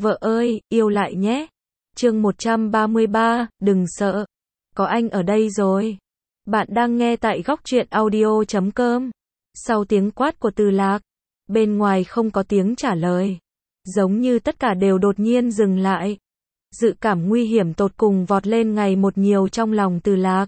Vợ ơi, yêu lại nhé. Chương 133, đừng sợ. Có anh ở đây rồi. Bạn đang nghe tại góc truyện audio.com. Sau tiếng quát của Từ Lạc, bên ngoài không có tiếng trả lời. Giống như tất cả đều đột nhiên dừng lại. Dự cảm nguy hiểm tột cùng vọt lên ngày một nhiều trong lòng Từ Lạc.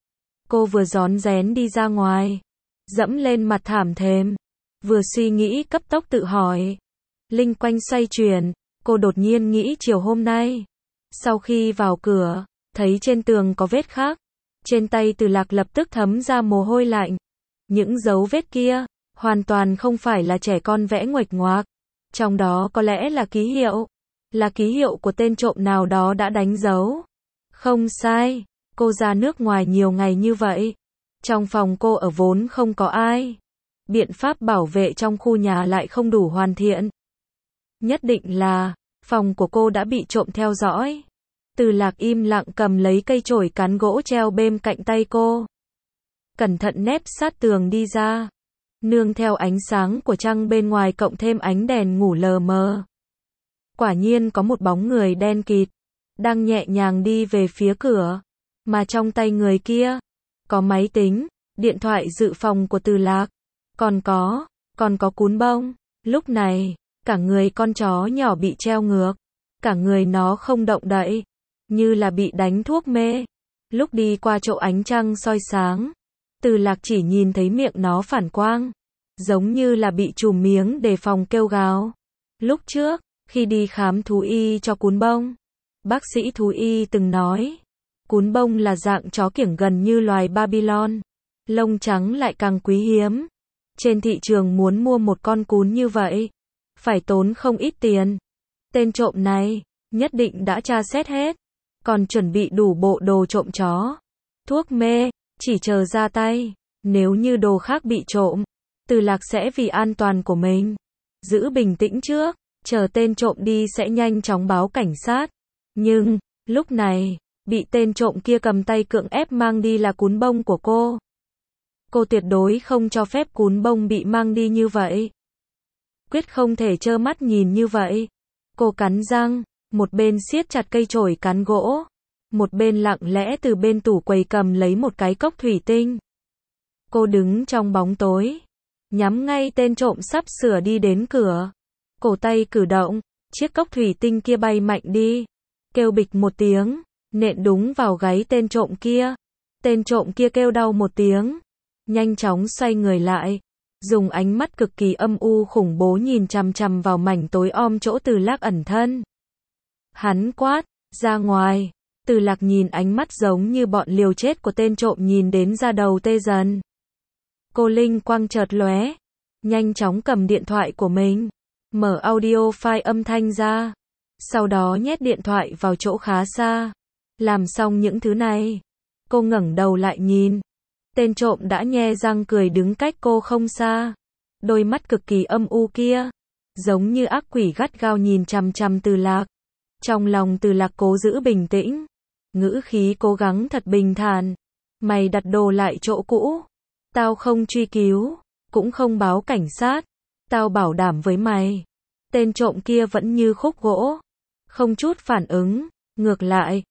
Cô vừa rón rén đi ra ngoài, dẫm lên mặt thảm thềm, vừa suy nghĩ cấp tốc tự hỏi. Linh quanh xoay chuyển, cô đột nhiên nghĩ chiều hôm nay. Sau khi vào cửa, thấy trên tường có vết khắc. Trên tay Từ Lạc lập tức thấm ra mồ hôi lạnh. Những dấu vết kia, hoàn toàn không phải là trẻ con vẽ nguệch ngoạc. Trong đó có lẽ là ký hiệu. Là ký hiệu của tên trộm nào đó đã đánh dấu. Không sai, cô ra nước ngoài nhiều ngày như vậy. Trong phòng cô ở vốn không có ai. Biện pháp bảo vệ trong khu nhà lại không đủ hoàn thiện. Nhất định là, phòng của cô đã bị trộm theo dõi. Từ Lạc im lặng cầm lấy cây chổi cán gỗ treo bên cạnh tay cô. Cẩn thận nép sát tường đi ra. Nương theo ánh sáng của trăng bên ngoài cộng thêm ánh đèn ngủ lờ mờ. Quả nhiên có một bóng người đen kịt, đang nhẹ nhàng đi về phía cửa. Mà trong tay người kia, có máy tính, điện thoại dự phòng của Từ Lạc. Còn có cún bông. Lúc này, cả người con chó nhỏ bị treo ngược. Cả người nó không động đậy, như là bị đánh thuốc mê. Lúc đi qua chỗ ánh trăng soi sáng, Từ Lạc chỉ nhìn thấy miệng nó phản quang, giống như là bị trùm miếng để phòng kêu gào. Lúc trước, khi đi khám thú y cho cún bông, bác sĩ thú y từng nói, cún bông là dạng chó kiểng gần như loài Babylon, lông trắng lại càng quý hiếm. Trên thị trường muốn mua một con cún như vậy, phải tốn không ít tiền. Tên trộm này, nhất định đã tra xét hết, còn chuẩn bị đủ bộ đồ trộm chó, thuốc mê, chỉ chờ ra tay. Nếu như đồ khác bị trộm, Từ Lạc sẽ vì an toàn của mình, giữ bình tĩnh trước, chờ tên trộm đi sẽ nhanh chóng báo cảnh sát. Nhưng, lúc này, bị tên trộm kia cầm tay cưỡng ép mang đi là cún bông của cô. Cô tuyệt đối không cho phép cún bông bị mang đi như vậy. Quyết không thể trơ mắt nhìn như vậy. Cô cắn răng, một bên siết chặt cây chổi cán gỗ, một bên lặng lẽ từ bên tủ quầy cầm lấy một cái cốc thủy tinh. Cô đứng trong bóng tối, nhắm ngay tên trộm sắp sửa đi đến cửa. Cổ tay cử động, chiếc cốc thủy tinh kia bay mạnh đi, kêu bịch một tiếng, nện đúng vào gáy tên trộm kia. Tên trộm kia kêu đau một tiếng, nhanh chóng xoay người lại, dùng ánh mắt cực kỳ âm u khủng bố nhìn chằm chằm vào mảnh tối om chỗ Từ Lạc ẩn thân. Hắn quát, ra ngoài. Từ Lạc nhìn ánh mắt giống như bọn liều chết của tên trộm nhìn đến da đầu tê dần. Cô linh quang chợt lóe, nhanh chóng cầm điện thoại của mình, mở audio file âm thanh ra, sau đó nhét điện thoại vào chỗ khá xa. Làm xong những thứ này, cô ngẩng đầu lại nhìn. Tên trộm đã nhe răng cười đứng cách cô không xa. Đôi mắt cực kỳ âm u kia, giống như ác quỷ gắt gao nhìn chằm chằm Từ Lạc. Trong lòng Từ Lạc cố giữ bình tĩnh, ngữ khí cố gắng thật bình thản. Mày đặt đồ lại chỗ cũ. Tao không truy cứu, cũng không báo cảnh sát. Tao bảo đảm với mày. Tên trộm kia vẫn như khúc gỗ, không chút phản ứng, ngược lại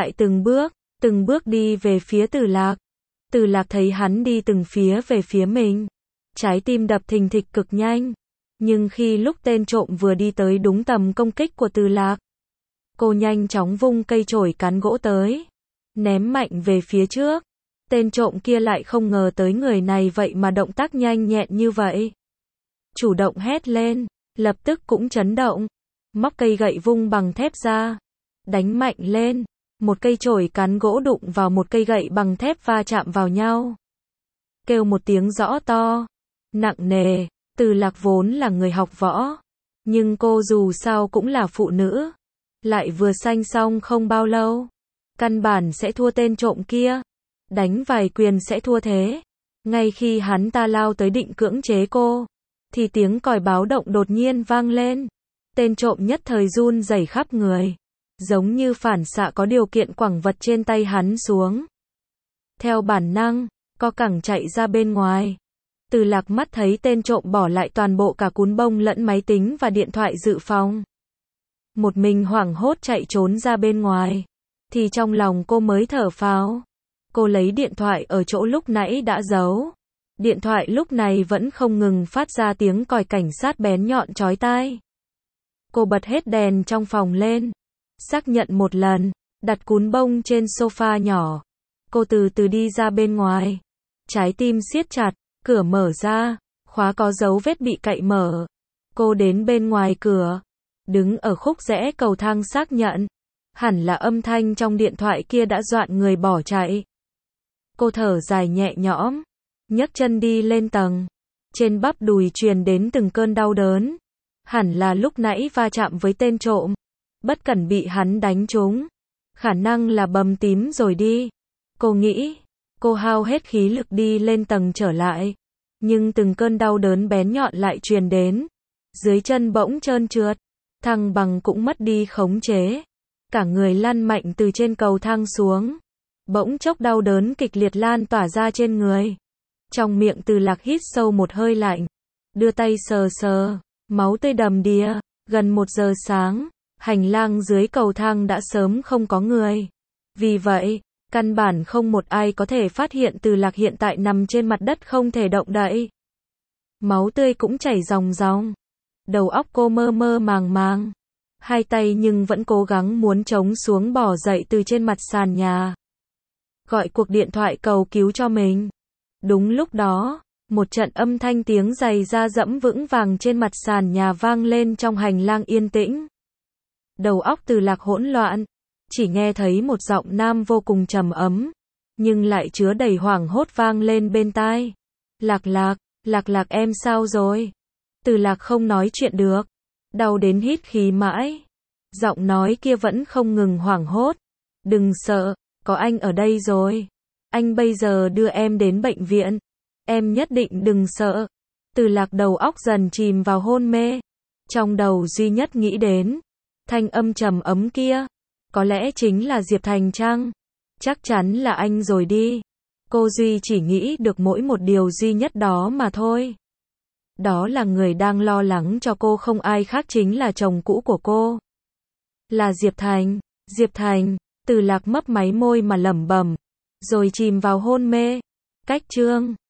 từng bước đi về phía Từ Lạc. Từ Lạc thấy hắn đi từng phía về phía mình, trái tim đập thình thịch cực nhanh. Nhưng khi lúc tên trộm vừa đi tới đúng tầm công kích của Từ Lạc, cô nhanh chóng vung cây chổi cán gỗ tới, ném mạnh về phía trước. Tên trộm kia lại không ngờ tới người này vậy mà động tác nhanh nhẹn như vậy. Chủ động hét lên, lập tức cũng chấn động, móc cây gậy vung bằng thép ra, đánh mạnh lên. Một cây chổi cán gỗ đụng vào một cây gậy bằng thép va chạm vào nhau. Kêu một tiếng rõ to, nặng nề. Từ Lạc vốn là người học võ, nhưng cô dù sao cũng là phụ nữ, lại vừa sanh xong không bao lâu, căn bản sẽ thua tên trộm kia. Đánh vài quyền sẽ thua thế. Ngay khi hắn ta lao tới định cưỡng chế cô, thì tiếng còi báo động đột nhiên vang lên. Tên trộm nhất thời run rẩy khắp người, giống như phản xạ có điều kiện quẳng vật trên tay hắn xuống. Theo bản năng, co cẳng chạy ra bên ngoài. Từ Lạc mắt thấy tên trộm bỏ lại toàn bộ cả cún bông lẫn máy tính và điện thoại dự phòng. một mình hoảng hốt chạy trốn ra bên ngoài, thì trong lòng cô mới thở phào. Cô lấy điện thoại ở chỗ lúc nãy đã giấu. Điện thoại lúc này vẫn không ngừng phát ra tiếng còi cảnh sát bén nhọn chói tai. Cô bật hết đèn trong phòng lên, xác nhận một lần, đặt cún bông trên sofa nhỏ. Cô từ từ đi ra bên ngoài. Trái tim siết chặt, cửa mở ra, khóa có dấu vết bị cậy mở. Cô đến bên ngoài cửa, đứng ở khúc rẽ cầu thang xác nhận. Hẳn là âm thanh trong điện thoại kia đã dọa người bỏ chạy. Cô thở dài nhẹ nhõm, nhấc chân đi lên tầng. Trên bắp đùi truyền đến từng cơn đau đớn. Hẳn là lúc nãy va chạm với tên trộm, bất cẩn bị hắn đánh trúng. Khả năng là bầm tím rồi đi. Cô nghĩ, cô hao hết khí lực đi lên tầng trở lại. Nhưng từng cơn đau đớn bén nhọn lại truyền đến. Dưới chân bỗng trơn trượt, thăng bằng cũng mất đi khống chế. Cả người lăn mạnh từ trên cầu thang xuống. Bỗng chốc đau đớn kịch liệt lan tỏa ra trên người. Trong miệng Từ Lạc hít sâu một hơi lạnh. Đưa tay sờ sờ, máu tươi đầm đìa. Gần 1 giờ sáng, hành lang dưới cầu thang đã sớm không có người. Vì vậy, căn bản không một ai có thể phát hiện Từ Lạc hiện tại nằm trên mặt đất không thể động đậy. Máu tươi cũng chảy ròng ròng. Đầu óc cô mơ mơ màng màng. Hai tay nhưng vẫn cố gắng muốn chống xuống bò dậy từ trên mặt sàn nhà. Gọi cuộc điện thoại cầu cứu cho mình. Đúng lúc đó, một trận âm thanh tiếng giày da dẫm vững vàng trên mặt sàn nhà vang lên trong hành lang yên tĩnh. Đầu óc Từ Lạc hỗn loạn, chỉ nghe thấy một giọng nam vô cùng trầm ấm, nhưng lại chứa đầy hoảng hốt vang lên bên tai. Lạc Lạc, Lạc Lạc em sao rồi? Từ Lạc không nói chuyện được, đau đến hít khí mãi. Giọng nói kia vẫn không ngừng hoảng hốt. Đừng sợ, có anh ở đây rồi. Anh bây giờ đưa em đến bệnh viện. Em nhất định đừng sợ. Từ Lạc đầu óc dần chìm vào hôn mê. Trong đầu duy nhất nghĩ đến thanh âm trầm ấm kia. Có lẽ chính là Diệp Thành chăng? Chắc chắn là anh rồi đi. Cô duy chỉ nghĩ được mỗi một điều duy nhất đó mà thôi. Đó là người đang lo lắng cho cô không ai khác chính là chồng cũ của cô. Là Diệp Thành. Diệp Thành. Từ Lạc mấp máy môi mà lẩm bẩm, rồi chìm vào hôn mê. Cách chương